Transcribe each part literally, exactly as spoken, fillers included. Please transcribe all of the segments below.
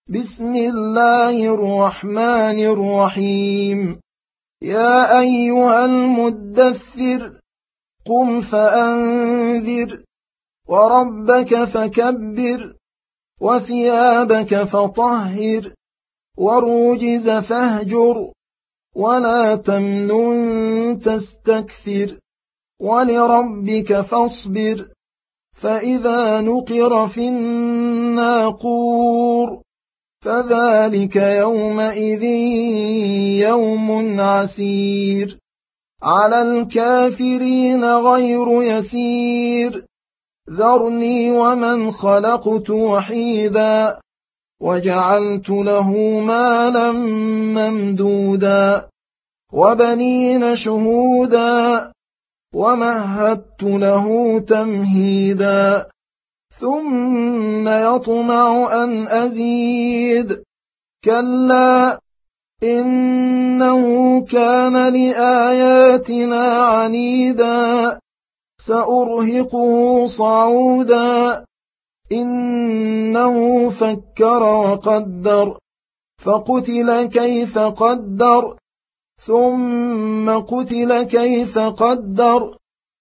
بسم الله الرحمن الرحيم. يا أيها المدثر قم فأنذر وربك فكبر وثيابك فطهر والرجز فاهجر ولا تمنن تستكثر ولربك فاصبر فإذا نقر في الناقور فذلك يومئذ يوم عسير على الكافرين غير يسير ذرني ومن خلقت وحيدا وجعلت له مالا ممدودا وبنين شهودا ومهدت له تمهيدا ثم يطمع أن أزيد كلا إنه كان لآياتنا عنيدا سأرهقه صعودا إنه فكر وقدر فقتل كيف قدر ثم قتل كيف قدر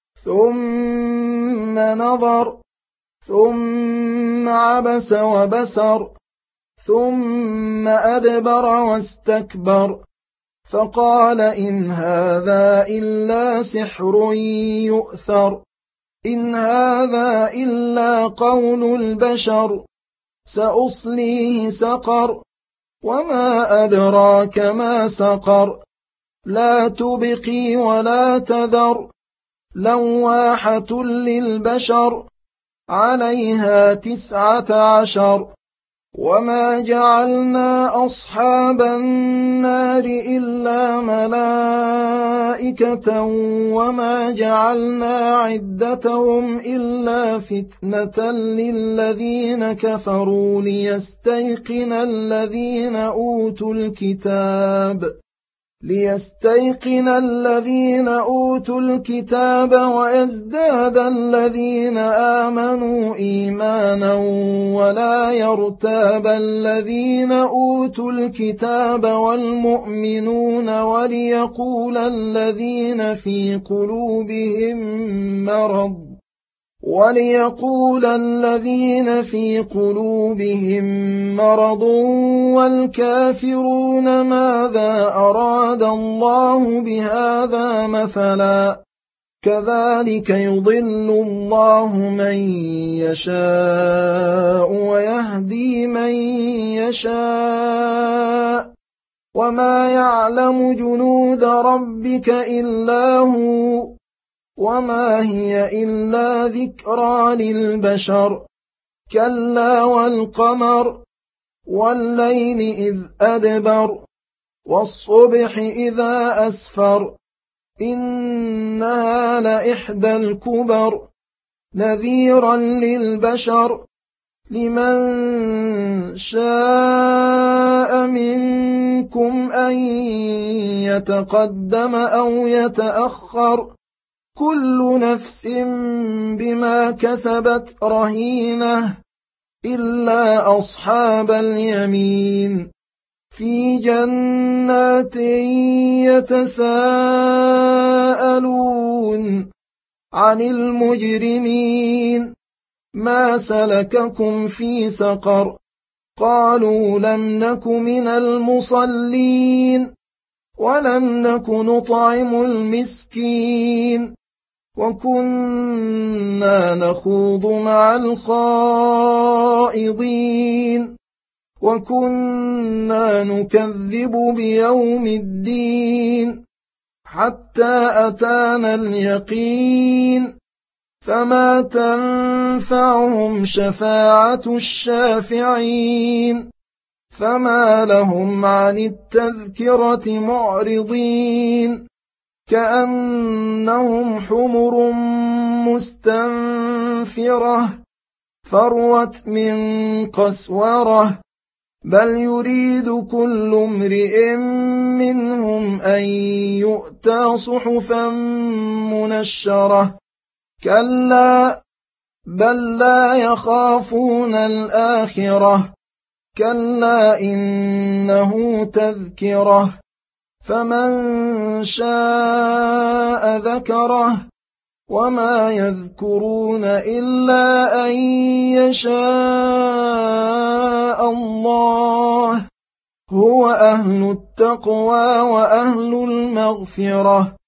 ثم نظر ثم عبس وبسر ثم أدبر واستكبر فقال إن هذا إلا سحر يؤثر إن هذا إلا قول البشر سأصليه سقر وما أدراك ما سقر لا تبقي ولا تذر لواحة للبشر عليها تسعة عشر وما جعلنا أصحاب النار إلا ملائكة وما جعلنا عدتهم إلا فتنة للذين كفروا ليستيقن الذين أوتوا الكتاب ليستيقن الذين أوتوا الكتاب ويزداد الذين آمنوا إيمانا ولا يرتاب الذين أوتوا الكتاب والمؤمنون وليقول الذين في قلوبهم مرض وليقول الذين في قلوبهم مرض والكافرون ماذا أراد الله بهذا مثلا كذلك يضل الله من يشاء ويهدي من يشاء وما يعلم جنود ربك إلا هو وما هي إلا ذكرى للبشر كلا والقمر والليل إذ أدبر والصبح إذا أسفر إنها لإحدى الكبر نذيرا للبشر لمن شاء منكم أن يتقدم أو يتأخر كل نفس بما كسبت رهينة إلا أصحاب اليمين في جنات يتساءلون عن المجرمين ما سلككم في سقر قالوا لم نك من المصلين ولم نك نطعم المسكين وكنا نخوض مع الخائضين وكنا نكذب بيوم الدين حتى أتانا اليقين فما تنفعهم شفاعة الشافعين فما لهم عن التذكرة معرضين كأنهم حمر مستنفرة فروت من قسورة بل يريد كل امرئ منهم أن يؤتى صحفا منشرة كلا بل لا يخافون الآخرة كلا إنه تذكرة فمن شاء ذكره وما يذكرون إلا أن يشاء الله هو أهل التقوى وأهل المغفرة